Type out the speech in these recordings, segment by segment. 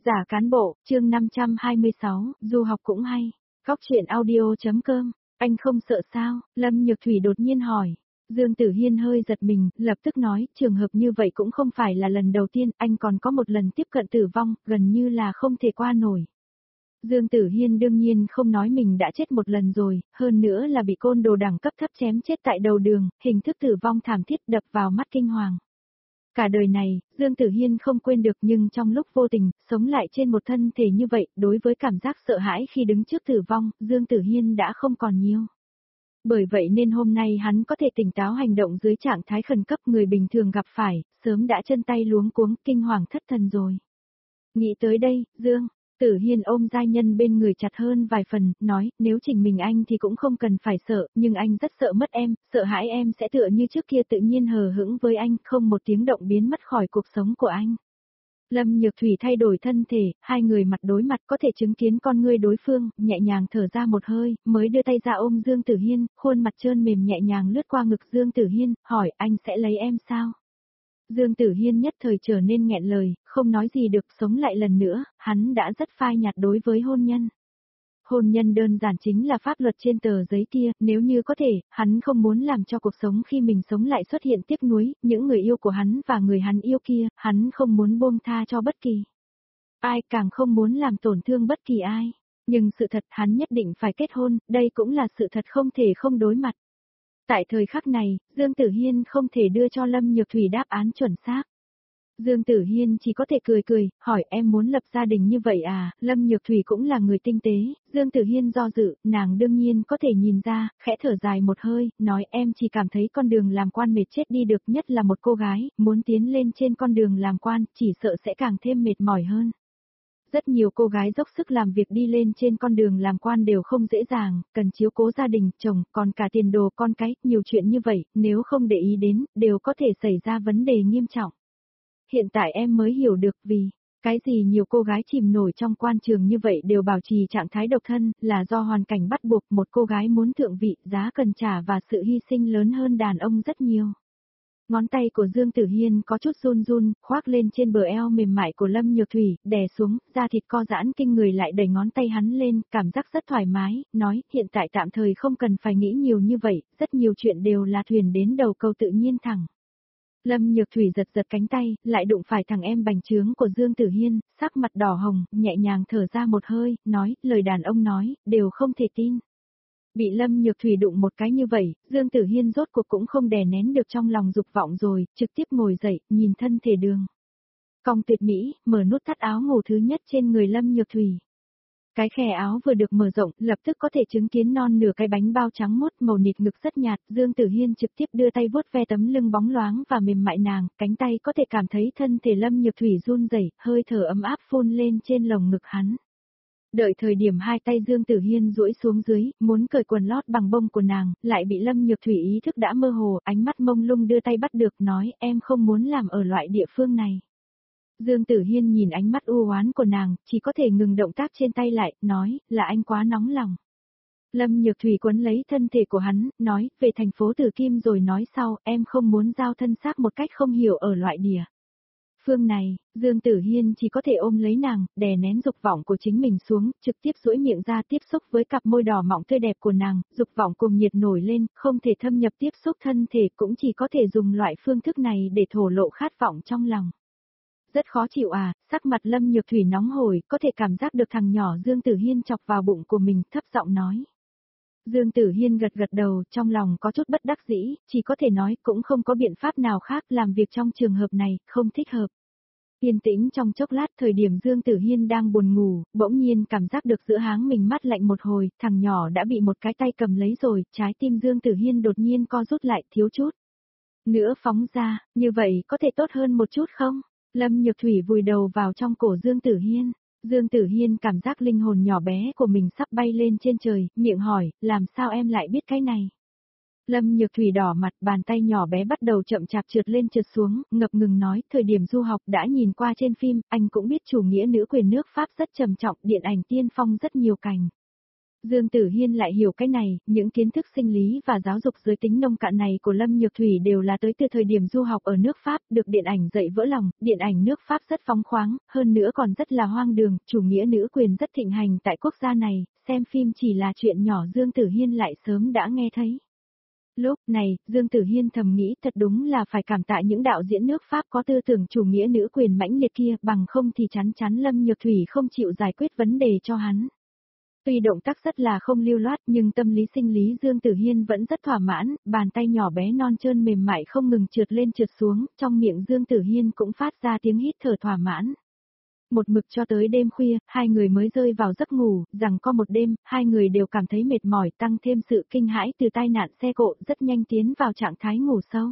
Giả cán bộ, chương 526, du học cũng hay. Góc chuyện audio.com, anh không sợ sao? Lâm Nhược Thủy đột nhiên hỏi. Dương Tử Hiên hơi giật mình, lập tức nói, trường hợp như vậy cũng không phải là lần đầu tiên, anh còn có một lần tiếp cận tử vong, gần như là không thể qua nổi. Dương Tử Hiên đương nhiên không nói mình đã chết một lần rồi, hơn nữa là bị côn đồ đẳng cấp thấp chém chết tại đầu đường, hình thức tử vong thảm thiết đập vào mắt kinh hoàng. Cả đời này, Dương Tử Hiên không quên được, nhưng trong lúc vô tình, sống lại trên một thân thể như vậy, đối với cảm giác sợ hãi khi đứng trước tử vong, Dương Tử Hiên đã không còn nhiều. Bởi vậy nên hôm nay hắn có thể tỉnh táo hành động dưới trạng thái khẩn cấp người bình thường gặp phải, sớm đã chân tay luống cuống, kinh hoàng thất thần rồi. Nghĩ tới đây, Dương Tử Hiên ôm giai nhân bên người chặt hơn vài phần, nói, nếu chỉnh mình anh thì cũng không cần phải sợ, nhưng anh rất sợ mất em, sợ hãi em sẽ tựa như trước kia tự nhiên hờ hững với anh, không một tiếng động biến mất khỏi cuộc sống của anh. Lâm Nhược Thủy thay đổi thân thể, hai người mặt đối mặt có thể chứng kiến con ngươi đối phương, nhẹ nhàng thở ra một hơi, mới đưa tay ra ôm Dương Tử Hiên, khuôn mặt trơn mềm nhẹ nhàng lướt qua ngực Dương Tử Hiên, hỏi anh sẽ lấy em sao? Dương Tử Hiên nhất thời trở nên nghẹn lời, không nói gì được, sống lại lần nữa, hắn đã rất phai nhạt đối với hôn nhân. Hôn nhân đơn giản chính là pháp luật trên tờ giấy kia, nếu như có thể, hắn không muốn làm cho cuộc sống khi mình sống lại xuất hiện tiếc nuối, những người yêu của hắn và người hắn yêu kia, hắn không muốn buông tha cho bất kỳ ai, càng không muốn làm tổn thương bất kỳ ai. Nhưng sự thật hắn nhất định phải kết hôn, đây cũng là sự thật không thể không đối mặt. Tại thời khắc này, Dương Tử Hiên không thể đưa cho Lâm Nhược Thủy đáp án chuẩn xác. Dương Tử Hiên chỉ có thể cười cười, hỏi em muốn lập gia đình như vậy à? Lâm Nhược Thủy cũng là người tinh tế, Dương Tử Hiên do dự, nàng đương nhiên có thể nhìn ra, khẽ thở dài một hơi, nói em chỉ cảm thấy con đường làm quan mệt chết đi được, nhất là một cô gái, muốn tiến lên trên con đường làm quan, chỉ sợ sẽ càng thêm mệt mỏi hơn. Rất nhiều cô gái dốc sức làm việc đi lên trên con đường làm quan đều không dễ dàng, cần chiếu cố gia đình, chồng, còn cả tiền đồ con cái, nhiều chuyện như vậy, nếu không để ý đến, đều có thể xảy ra vấn đề nghiêm trọng. Hiện tại em mới hiểu được vì cái gì nhiều cô gái chìm nổi trong quan trường như vậy đều bảo trì trạng thái độc thân, là do hoàn cảnh bắt buộc, một cô gái muốn thượng vị, giá cần trả và sự hy sinh lớn hơn đàn ông rất nhiều. Ngón tay của Dương Tử Hiên có chút run run, khoác lên trên bờ eo mềm mại của Lâm Nhược Thủy, đè xuống, da thịt co giãn kinh người lại đẩy ngón tay hắn lên, cảm giác rất thoải mái, nói, hiện tại tạm thời không cần phải nghĩ nhiều như vậy, rất nhiều chuyện đều là thuyền đến đầu cầu tự nhiên thẳng. Lâm Nhược Thủy giật giật cánh tay, lại đụng phải thằng em bành trướng của Dương Tử Hiên, sắc mặt đỏ hồng, nhẹ nhàng thở ra một hơi, nói, lời đàn ông nói, đều không thể tin. Bị Lâm Nhược Thủy đụng một cái như vậy, Dương Tử Hiên rốt cuộc cũng không đè nén được trong lòng dục vọng rồi, trực tiếp ngồi dậy, nhìn thân thể đường cong tuyệt mỹ, mở nút thắt áo ngủ thứ nhất trên người Lâm Nhược Thủy. Cái khe áo vừa được mở rộng, lập tức có thể chứng kiến non nửa cái bánh bao trắng mốt màu nịt ngực rất nhạt, Dương Tử Hiên trực tiếp đưa tay vuốt ve tấm lưng bóng loáng và mềm mại nàng, cánh tay có thể cảm thấy thân thể Lâm Nhược Thủy run rẩy, hơi thở ấm áp phun lên trên lồng ngực hắn. Đợi thời điểm hai tay Dương Tử Hiên duỗi xuống dưới, muốn cởi quần lót bằng bông của nàng, lại bị Lâm Nhược Thủy ý thức đã mơ hồ, ánh mắt mông lung đưa tay bắt được, nói, em không muốn làm ở loại địa phương này. Dương Tử Hiên nhìn ánh mắt u oán của nàng, chỉ có thể ngừng động tác trên tay lại, nói, là anh quá nóng lòng. Lâm Nhược Thủy quấn lấy thân thể của hắn, nói, về thành phố Tử Kim rồi nói sau, em không muốn giao thân xác một cách không hiểu ở loại địa phương này. Dương Tử Hiên chỉ có thể ôm lấy nàng, đè nén dục vọng của chính mình xuống, trực tiếp duỗi miệng ra tiếp xúc với cặp môi đỏ mọng tươi đẹp của nàng, dục vọng cùng nhiệt nổi lên, không thể thâm nhập tiếp xúc thân thể, cũng chỉ có thể dùng loại phương thức này để thổ lộ khát vọng trong lòng. Rất khó chịu à? Sắc mặt Lâm Nhược Thủy nóng hổi, có thể cảm giác được thằng nhỏ Dương Tử Hiên chọc vào bụng của mình, thấp giọng nói. Dương Tử Hiên gật gật đầu, trong lòng có chút bất đắc dĩ, chỉ có thể nói cũng không có biện pháp nào khác, làm việc trong trường hợp này, không thích hợp. Yên tĩnh trong chốc lát, thời điểm Dương Tử Hiên đang buồn ngủ, bỗng nhiên cảm giác được giữa háng mình mát lạnh một hồi, thằng nhỏ đã bị một cái tay cầm lấy rồi, trái tim Dương Tử Hiên đột nhiên co rút lại thiếu chút nữa phóng ra, như vậy có thể tốt hơn một chút không? Lâm Nhược Thủy vùi đầu vào trong cổ Dương Tử Hiên. Dương Tử Hiên cảm giác linh hồn nhỏ bé của mình sắp bay lên trên trời, miệng hỏi, làm sao em lại biết cái này? Lâm Nhược Thủy đỏ mặt, bàn tay nhỏ bé bắt đầu chậm chạp trượt lên trượt xuống, ngập ngừng nói, thời điểm du học đã nhìn qua trên phim, anh cũng biết chủ nghĩa nữ quyền nước Pháp rất trầm trọng, điện ảnh tiên phong rất nhiều cảnh Dương Tử Hiên lại hiểu cái này, những kiến thức sinh lý và giáo dục giới tính nông cạn này của Lâm Nhược Thủy đều là tới từ thời điểm du học ở nước Pháp, được điện ảnh dạy vỡ lòng, điện ảnh nước Pháp rất phóng khoáng, hơn nữa còn rất là hoang đường, chủ nghĩa nữ quyền rất thịnh hành tại quốc gia này, xem phim chỉ là chuyện nhỏ Dương Tử Hiên lại sớm đã nghe thấy. Lúc này, Dương Tử Hiên thầm nghĩ thật đúng là phải cảm tạ những đạo diễn nước Pháp có tư tưởng chủ nghĩa nữ quyền mãnh liệt kia, bằng không thì chắn chắn Lâm Nhược Thủy không chịu giải quyết vấn đề cho hắn. Tuy động tác rất là không lưu loát nhưng tâm lý sinh lý Dương Tử Hiên vẫn rất thỏa mãn, bàn tay nhỏ bé non trơn mềm mại không ngừng trượt lên trượt xuống, trong miệng Dương Tử Hiên cũng phát ra tiếng hít thở thỏa mãn. Một mực cho tới đêm khuya, hai người mới rơi vào giấc ngủ, rằng có một đêm, hai người đều cảm thấy mệt mỏi tăng thêm sự kinh hãi từ tai nạn xe cộ rất nhanh tiến vào trạng thái ngủ sâu.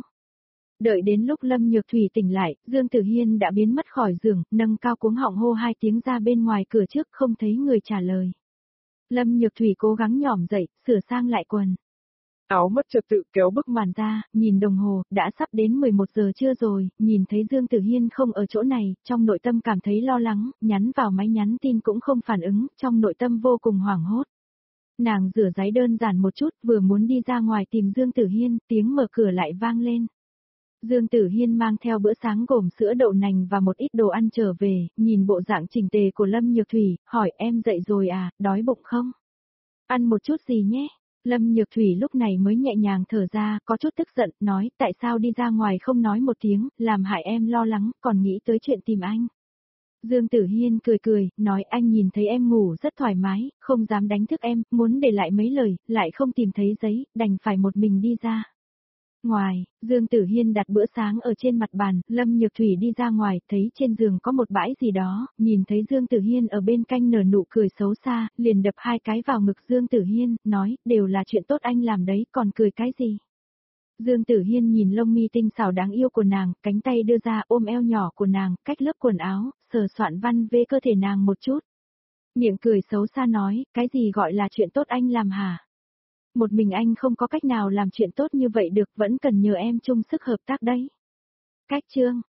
Đợi đến lúc Lâm Nhược Thủy tỉnh lại, Dương Tử Hiên đã biến mất khỏi giường, nâng cao cuống họng hô hai tiếng ra bên ngoài cửa trước không thấy người trả lời. Lâm Nhược Thủy cố gắng nhỏm dậy, sửa sang lại quần. Áo mất trật tự kéo bức màn ra, nhìn đồng hồ, đã sắp đến 11 giờ trưa rồi, nhìn thấy Dương Tử Hiên không ở chỗ này, trong nội tâm cảm thấy lo lắng, nhắn vào máy nhắn tin cũng không phản ứng, trong nội tâm vô cùng hoảng hốt. Nàng rửa giấy đơn giản một chút, vừa muốn đi ra ngoài tìm Dương Tử Hiên, tiếng mở cửa lại vang lên. Dương Tử Hiên mang theo bữa sáng gồm sữa đậu nành và một ít đồ ăn trở về, nhìn bộ dạng chỉnh tề của Lâm Nhược Thủy, hỏi em dậy rồi à, đói bụng không? Ăn một chút gì nhé? Lâm Nhược Thủy lúc này mới nhẹ nhàng thở ra, có chút tức giận, nói tại sao đi ra ngoài không nói một tiếng, làm hại em lo lắng, còn nghĩ tới chuyện tìm anh. Dương Tử Hiên cười cười, nói anh nhìn thấy em ngủ rất thoải mái, không dám đánh thức em, muốn để lại mấy lời, lại không tìm thấy giấy, đành phải một mình đi ra. Ngoài, Dương Tử Hiên đặt bữa sáng ở trên mặt bàn, Lâm Nhược Thủy đi ra ngoài, thấy trên giường có một bãi gì đó, nhìn thấy Dương Tử Hiên ở bên cạnh nở nụ cười xấu xa, liền đập hai cái vào ngực Dương Tử Hiên, nói, đều là chuyện tốt anh làm đấy, còn cười cái gì? Dương Tử Hiên nhìn lông mi tinh xảo đáng yêu của nàng, cánh tay đưa ra ôm eo nhỏ của nàng, cách lớp quần áo, sờ soạn văn về cơ thể nàng một chút. Miệng cười xấu xa nói, cái gì gọi là chuyện tốt anh làm hả? Một mình anh không có cách nào làm chuyện tốt như vậy được, vẫn cần nhờ em chung sức hợp tác đấy. Cách chương